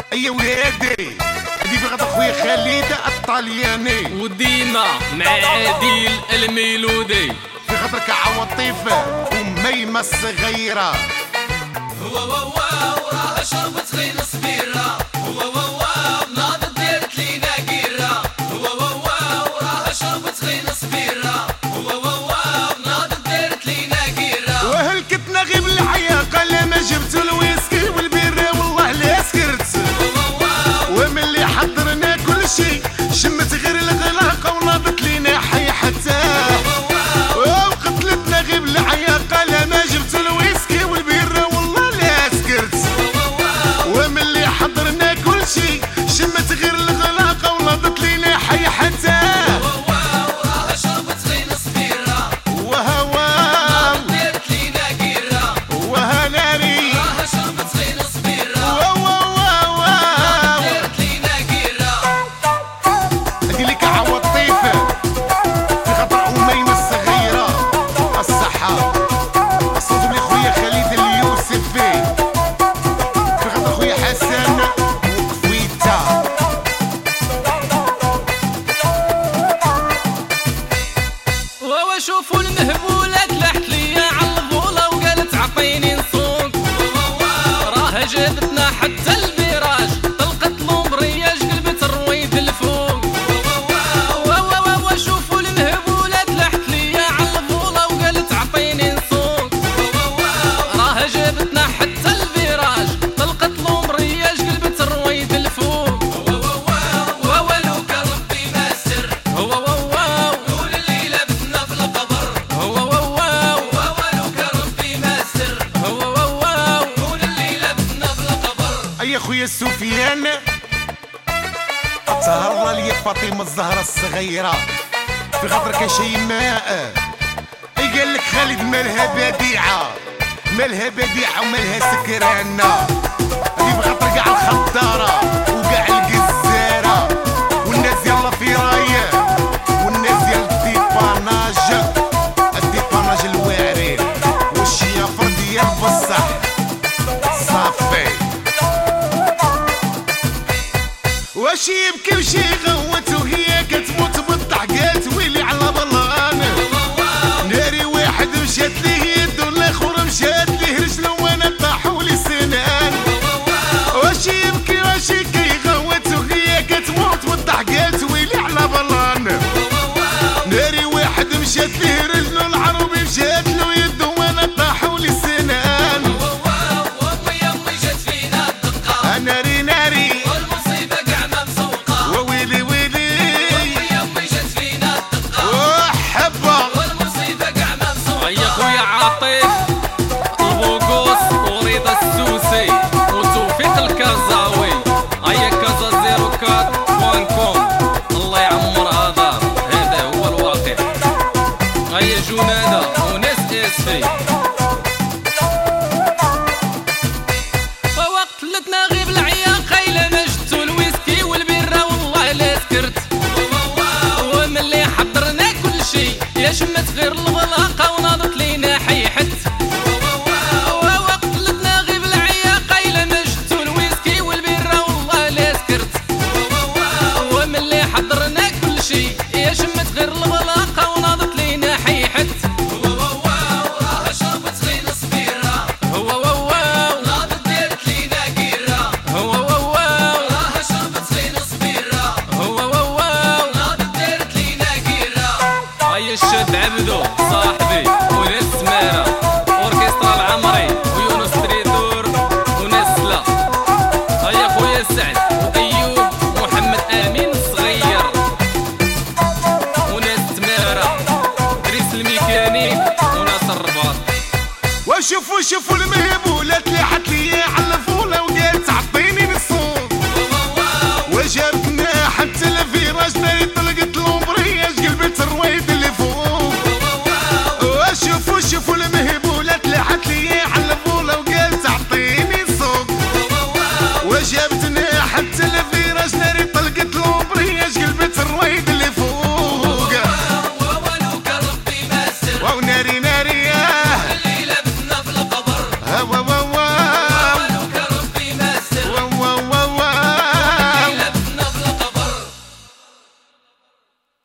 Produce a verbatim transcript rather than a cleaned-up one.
ايا ولادي هادي بغات اخويا خالد الطلياني ودينا مع عادل الميلودي في خاطرك عواطيف وميمة الصغيرة. هو هو وراها شربت غير صبيرة، هو هو ناضت دارت لينا قيرة، هو هو وراها شربت غير صبيرة، هو هو ناضت دارت لينا قيرة. وهلكتنا غير بالحياة قال ما جبت الويسكي والبيرة والله لا سكرت، وملي حضرنا كل شي شمت غير الغلاقة وناضت لينا حي حتى وقتلتنا غير بالحياة قال ما جبت الويسكي والبيرة والله لا سكرت، وملي حضرنا كل شي شمت غير الغلاقة وناضت لينا حي حتى وراها شربت غير صبيرة، وهوا ناضت دارت لينا قيرة، وها ناري وراها شربت غير صبيرة، ووا دارت لينا قيرة. قلك عواطيف في خاطر أميمة الصغيرة الصحة الصوت من خويا خالد اليوسفي في خاطر خويا حسن وقفيتا. ووا شوفوا المهبولات لحت ليا عالبولة وقالت عطيني نصوك، راها جابتنا حتى الفيراج طلقت لومبرياج قلبت الرويد الفوق. ووا ووا شوفوا المهبولات لحت ليا عالبولة وقالت عطيني نصوك، راها جابتنا حتى الفيراج طلقت لومبرياج قلبت الرويد الفوق. ووا لو كان ربي ما سر، هو ووا طول الليلة بتنا في القبر، هو ووا ووا لو كان ربي ما سر، هو ووا طول الليلة بتنا في القبر. أي خويا سفيان تهرى لي فاطمة الزهرة الصغيرة في خاطرك شيماء. أي قال لك خالد مالها بديعة مالها بديعة ومالها سكرانة، هذي بخاطر كاع الخطارة وكاع الجزارة والناس يلا في راية والناس ديال الديباناج الديباناج الواعرين والشيافر ديال بصح صافي. واش يبكي وشي يغوت وهي كتموت بالضحكات ويلي على بلان، ناري واحد مشات ليه يد والاخر مشات ليه رجل وانا طاحوا لي سنان. واش يبكي واش كيغوت وهي كتموت بالضحكات ويلي على بلان، ناري واحد مشات ليه رجل العربي مشات له يد وانا طاحوا لي سنان. وامي امي جات فينا الدقة، ناري ناري والمصيبة كاع ما مسوقة، وويلي ويلي وامي امي جات فينا الدقة، وحبة والمصيبة كاع ما مسوقة. هيا خويا عاطف البوغوس ورضا السوسي وتوفيق الكازاوي، هيا كازا زيرو كات بوان كوم الله يعمر هذا هذا هو الواقع. هيا جنادة وناس اسفي فوقت لتنا غيب العيا خيلة ما جبتو الويسكي والبيرة والله لا سكرت، وملي حضرنا كل شي يا شمت غير البلاقة وناضت لينا حي حت. ووقت لتنا غيب العيا قايلة ما جبتو الويسكي والبيرة والله لا سكرت، وملي حضرنا كل شي يا شمت غير البلاقة وناضت لينا حي حت. وراها شربت غير صبيرة، هو ووا ناضت دارت لينا قيرة، هو ووا وراها شربت غير صبيرة، هو ووا ناضت دارت لينا قيرة. هيا الشاب عبدو صاحبي وناس سمارة اوركسترا العمري ويونس تريدور وناس لا. هيا خويا سعد وايوب محمد امين الصغير وناس تمارة دريس الميكانيك وناس الرباط. وشوفوا شوفوا المهبولات اللي حت لي على الفولة وقالت عطيني نصوص، وجابتنا حتى الفيراج ناري طلقت لومبرياج قلبت الرويد اللي فوق. وشوفوا شوفوا المهبولات اللي حت لي على الفولة وقالت عطيني نصوص، وجابت